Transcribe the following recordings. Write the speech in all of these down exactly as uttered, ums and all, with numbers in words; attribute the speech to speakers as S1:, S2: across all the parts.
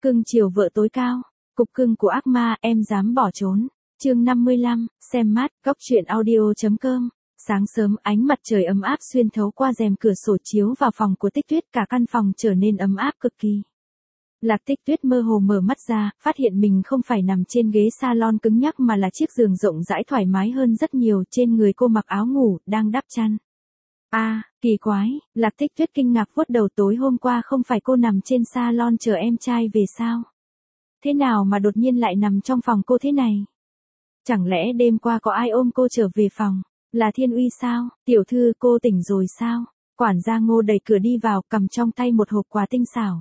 S1: Cưng chiều vợ tối cao. Cục cưng của ác ma, em dám bỏ trốn. Chương năm mươi lăm, xem mát, góc truyện audio chấm com. Sáng sớm, ánh mặt trời ấm áp xuyên thấu qua rèm cửa sổ chiếu vào phòng của Tích Tuyết, cả căn phòng trở nên ấm áp cực kỳ. Lạc Tích Tuyết mơ hồ mở mắt ra, phát hiện mình không phải nằm trên ghế salon cứng nhắc mà là chiếc giường rộng rãi thoải mái hơn rất nhiều, trên người cô mặc áo ngủ, đang đắp chăn. A, à, kỳ quái, Lạc Tích Tuyết kinh ngạc vuốt đầu, tối hôm qua không phải cô nằm trên salon chờ em trai về sao? Thế nào mà đột nhiên lại nằm trong phòng cô thế này? Chẳng lẽ đêm qua có ai ôm cô trở về phòng? Là Thiên Uy sao? Tiểu thư, cô tỉnh rồi sao? Quản gia Ngô đẩy cửa đi vào, cầm trong tay một hộp quà tinh xảo.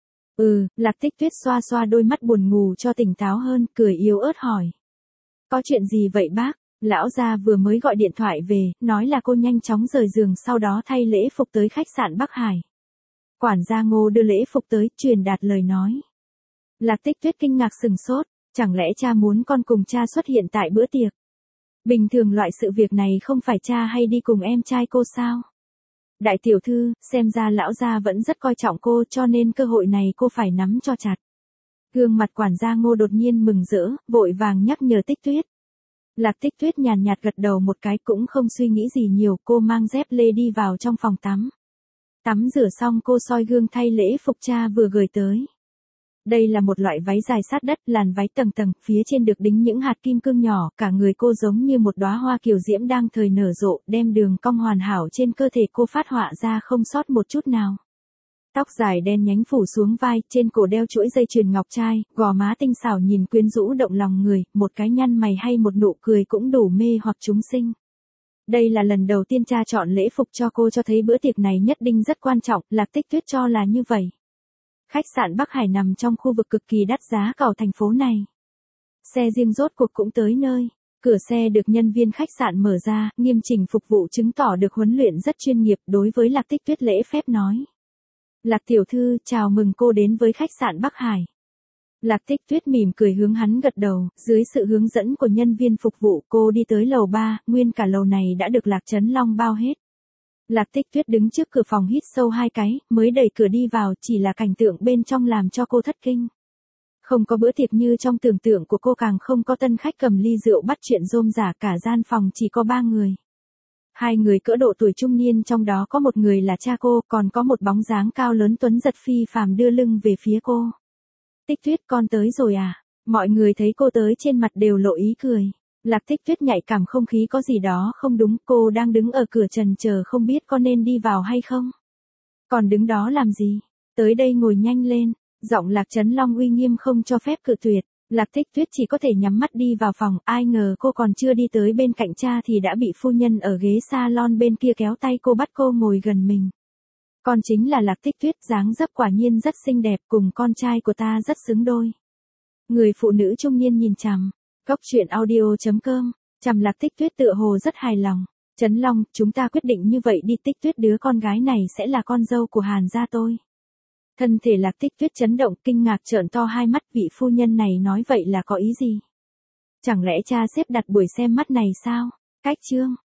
S1: Ừ, Lạc Tích Tuyết xoa xoa đôi mắt buồn ngủ cho tỉnh táo hơn, cười yếu ớt hỏi. Có chuyện gì vậy bác? Lão gia vừa mới gọi điện thoại về, nói là cô nhanh chóng rời giường sau đó thay lễ phục tới khách sạn Bắc Hải. Quản gia Ngô đưa lễ phục tới, truyền đạt lời nói. Lạc Tích Tuyết kinh ngạc sừng sốt, chẳng lẽ cha muốn con cùng cha xuất hiện tại bữa tiệc? Bình thường loại sự việc này không phải cha hay đi cùng em trai cô sao? Đại tiểu thư, xem ra lão gia vẫn rất coi trọng cô, cho nên cơ hội này cô phải nắm cho chặt. Gương mặt quản gia Ngô đột nhiên mừng rỡ, vội vàng nhắc nhở Tích Tuyết. Lạc Tích Tuyết nhàn nhạt gật đầu một cái, cũng không suy nghĩ gì nhiều, cô mang dép lê đi vào trong phòng tắm. Tắm rửa xong cô soi gương thay lễ phục cha vừa gửi tới. Đây là một loại váy dài sát đất, làn váy tầng tầng, phía trên được đính những hạt kim cương nhỏ, cả người cô giống như một đóa hoa kiều diễm đang thời nở rộ, đem đường cong hoàn hảo trên cơ thể cô phát họa ra không sót một chút nào. Tóc dài đen nhánh phủ xuống vai, trên cổ đeo chuỗi dây chuyền ngọc trai, gò má tinh xảo nhìn quyến rũ động lòng người, một cái nhăn mày hay một nụ cười cũng đủ mê hoặc chúng sinh. Đây là lần đầu tiên cha chọn lễ phục cho cô, cho thấy bữa tiệc này nhất định rất quan trọng, Lạc Tích Tuyết cho là như vậy. Khách sạn Bắc Hải nằm trong khu vực cực kỳ đắt giá cầu thành phố này. Xe riêng rốt cuộc cũng tới nơi. Cửa xe được nhân viên khách sạn mở ra, nghiêm chỉnh phục vụ chứng tỏ được huấn luyện rất chuyên nghiệp. Đối với Lạc Tích Tuyết lễ phép nói. Lạc tiểu thư, chào mừng cô đến với khách sạn Bắc Hải. Lạc Tích Tuyết mỉm cười hướng hắn gật đầu, dưới sự hướng dẫn của nhân viên phục vụ cô đi tới lầu ba, nguyên cả lầu này đã được Lạc Trấn Long bao hết. Lạc Tích Tuyết đứng trước cửa phòng hít sâu hai cái, mới đẩy cửa đi vào, chỉ là cảnh tượng bên trong làm cho cô thất kinh. Không có bữa tiệc như trong tưởng tượng của cô, càng không có tân khách cầm ly rượu bắt chuyện rôm rả, cả gian phòng chỉ có ba người. Hai người cỡ độ tuổi trung niên, trong đó có một người là cha cô, còn có một bóng dáng cao lớn tuấn giật phi phàm đưa lưng về phía cô. Tích Tuyết, con tới rồi à? Mọi người thấy cô tới trên mặt đều lộ ý cười. Lạc Tích Tuyết nhạy cảm không khí có gì đó không đúng, cô đang đứng ở cửa trần chờ không biết có nên đi vào hay không. Còn đứng đó làm gì? Tới đây ngồi nhanh lên. Giọng Lạc Trấn Long uy nghiêm không cho phép cự tuyệt. Lạc Tích Tuyết chỉ có thể nhắm mắt đi vào phòng, ai ngờ cô còn chưa đi tới bên cạnh cha thì đã bị phu nhân ở ghế salon bên kia kéo tay cô, bắt cô ngồi gần mình. Con chính là Lạc Tích Tuyết, dáng dấp quả nhiên rất xinh đẹp, cùng con trai của ta rất xứng đôi. Người phụ nữ trung niên nhìn chằm. Góc truyện audio chấm com, chằm Lạc Tích Tuyết tựa hồ rất hài lòng. Trấn Long, chúng ta quyết định như vậy đi, Tích Tuyết, đứa con gái này sẽ là con dâu của Hàn gia tôi. Thân thể Lạc Tích Tuyết chấn động, kinh ngạc trợn to hai mắt, vị phu nhân này nói vậy là có ý gì? Chẳng lẽ cha xếp đặt buổi xem mắt này sao? Cách chương.